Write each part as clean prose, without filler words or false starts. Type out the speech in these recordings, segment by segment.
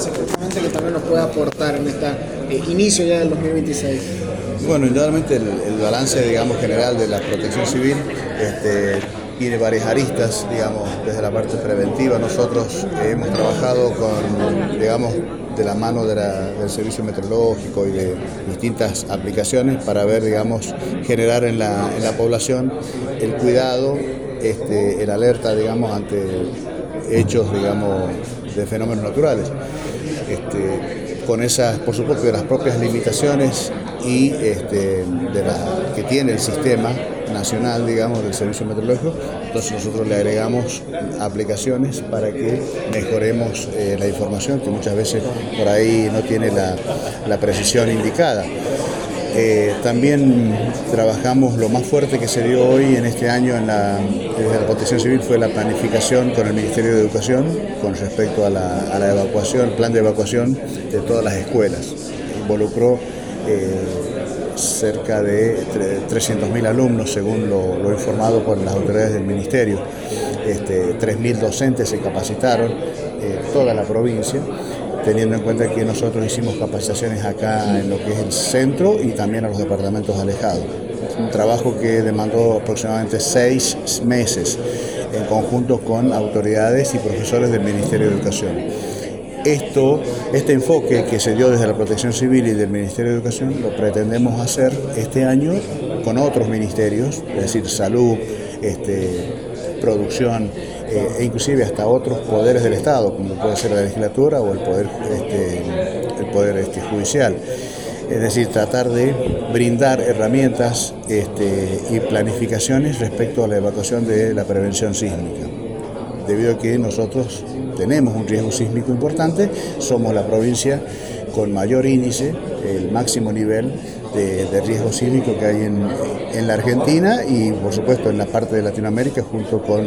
balance justamente que también nos puede aportar en este inicio ya del 2026. Bueno, indudablemente el balance, digamos, general de la protección civil tiene varias aristas, digamos, desde la parte preventiva. Nosotros hemos trabajado con, digamos, de la mano del servicio meteorológico y de distintas aplicaciones para ver, digamos, generar en la población el cuidado, el alerta, digamos, ante hechos, digamos, de fenómenos naturales. Con esas, por supuesto, de las propias limitaciones y que tiene el sistema nacional, digamos, del servicio meteorológico. Entonces nosotros le agregamos aplicaciones para que mejoremos la información, que muchas veces por ahí no tiene la precisión indicada. También trabajamos, lo más fuerte que se dio hoy en este año desde la Protección Civil fue la planificación con el Ministerio de Educación con respecto a la evacuación, el plan de evacuación de todas las escuelas. Involucró cerca de 300.000 alumnos, según lo informado por las autoridades del Ministerio. 3.000 docentes se capacitaron, toda la provincia, teniendo en cuenta que nosotros hicimos capacitaciones acá en lo que es el centro y también a los departamentos alejados. Un trabajo que demandó aproximadamente 6 meses en conjunto con autoridades y profesores del Ministerio de Educación. Este enfoque que se dio desde la Protección Civil y del Ministerio de Educación lo pretendemos hacer este año con otros ministerios, es decir, salud, producción e inclusive hasta otros poderes del Estado, como puede ser la legislatura o el poder judicial. Es decir, tratar de brindar herramientas y planificaciones respecto a la evacuación de la prevención sísmica. Debido a que nosotros tenemos un riesgo sísmico importante, somos la provincia con mayor índice, el máximo nivel de riesgo sísmico que hay en la Argentina y por supuesto en la parte de Latinoamérica, junto con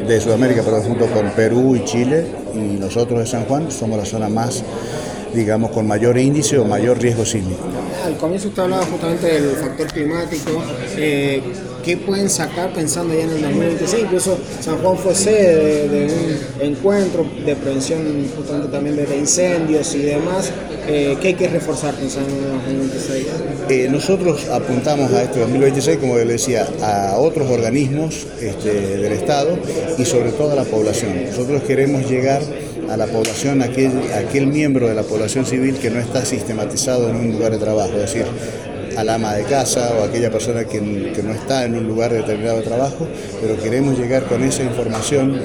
Perú y Chile, y nosotros de San Juan somos la zona más, digamos, con mayor índice o mayor riesgo sísmico. Al comienzo usted hablaba justamente del factor climático. ¿Qué pueden sacar pensando ya en el 2026? Incluso San Juan fue sede de un encuentro de prevención justamente también de incendios y demás. ¿Qué hay que reforzar pensando en el 2026? Nosotros apuntamos a este 2026, como le decía, a otros organismos del Estado y sobre todo a la población. Nosotros queremos llegar a la población, aquel miembro de la población civil que no está sistematizado en un lugar de trabajo, es decir, al ama de casa o aquella persona que no está en un lugar determinado de trabajo, pero queremos llegar con esa información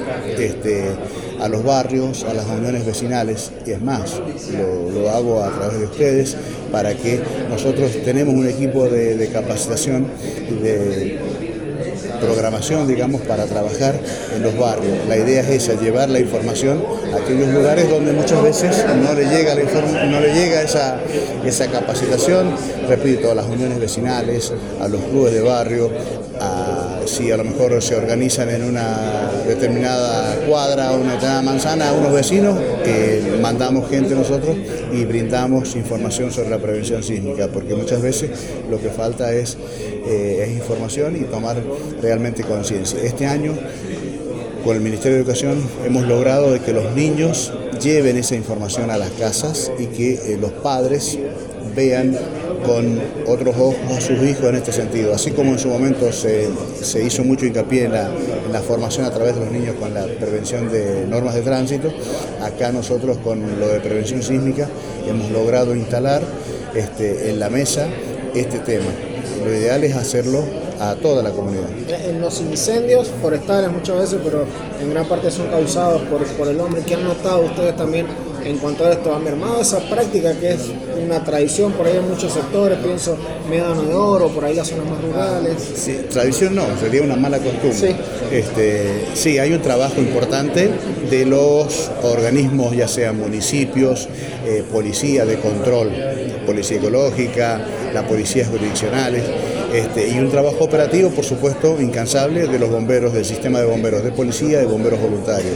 a los barrios, a las uniones vecinales, y es más, lo hago a través de ustedes, para que nosotros tenemos un equipo de capacitación y de programación, digamos, para trabajar en los barrios. La idea es esa, llevar la información a aquellos lugares donde muchas veces no le llega esa capacitación, repito, a las uniones vecinales, a los clubes de barrio, si a lo mejor se organizan en una determinada cuadra o una determinada manzana, a unos vecinos, mandamos gente nosotros y brindamos información sobre la prevención sísmica, porque muchas veces lo que falta es información y tomar realmente conciencia. Este año, con el Ministerio de Educación, hemos logrado de que los niños lleven esa información a las casas y que los padres vean con otros ojos a sus hijos en este sentido. Así como en su momento se hizo mucho hincapié en la formación a través de los niños con la prevención de normas de tránsito, acá nosotros con lo de prevención sísmica hemos logrado instalar en la mesa este tema. Lo ideal es hacerlo a toda la comunidad. En los incendios forestales muchas veces, pero en gran parte son causados por el hombre. ¿Qué han notado ustedes también en cuanto a esto? ¿Han mermado esa práctica que es una tradición por ahí en muchos sectores? Pienso Médano de Oro, por ahí las zonas más rurales. Sí, tradición no, sería una mala costumbre. Sí. Sí, hay un trabajo importante de los organismos, ya sean municipios, policía de control, policía ecológica, las policías jurisdiccionales, y un trabajo operativo, por supuesto, incansable de los bomberos, del sistema de bomberos, de policía, de bomberos voluntarios.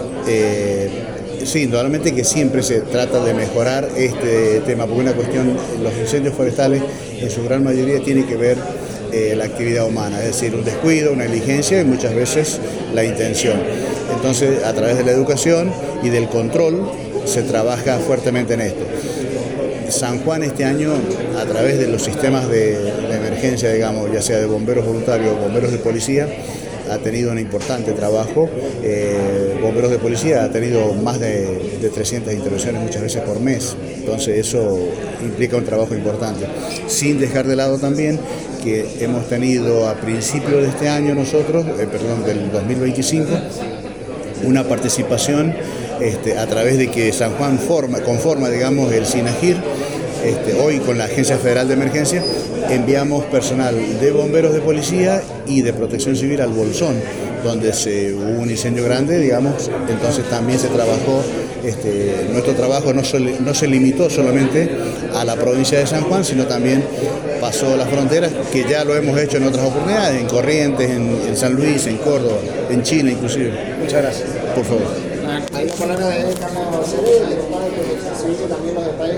Sí, indudablemente que siempre se trata de mejorar este tema, porque una cuestión, los incendios forestales en su gran mayoría tiene que ver la actividad humana, es decir, un descuido, una negligencia y muchas veces la intención. Entonces, a través de la educación y del control, se trabaja fuertemente en esto. San Juan este año, a través de los sistemas de emergencia, digamos, ya sea de bomberos voluntarios o bomberos de policía, ha tenido un importante trabajo. Bomberos de policía ha tenido más de 300 intervenciones muchas veces por mes, entonces eso implica un trabajo importante. Sin dejar de lado también que hemos tenido a principios de este año nosotros, del 2025, una participación a través de que San Juan conforma, digamos, el SINAGIR. Hoy con la Agencia Federal de Emergencia enviamos personal de bomberos de policía y de protección civil al Bolsón, donde hubo un incendio grande, digamos, entonces también se trabajó, nuestro trabajo no se limitó solamente a la provincia de San Juan, sino también pasó las fronteras, que ya lo hemos hecho en otras oportunidades, en Corrientes, en San Luis, en Córdoba, en Chile inclusive. Muchas gracias. Por favor. Ahí la palabra de Carlos Cerezo, también los detalles.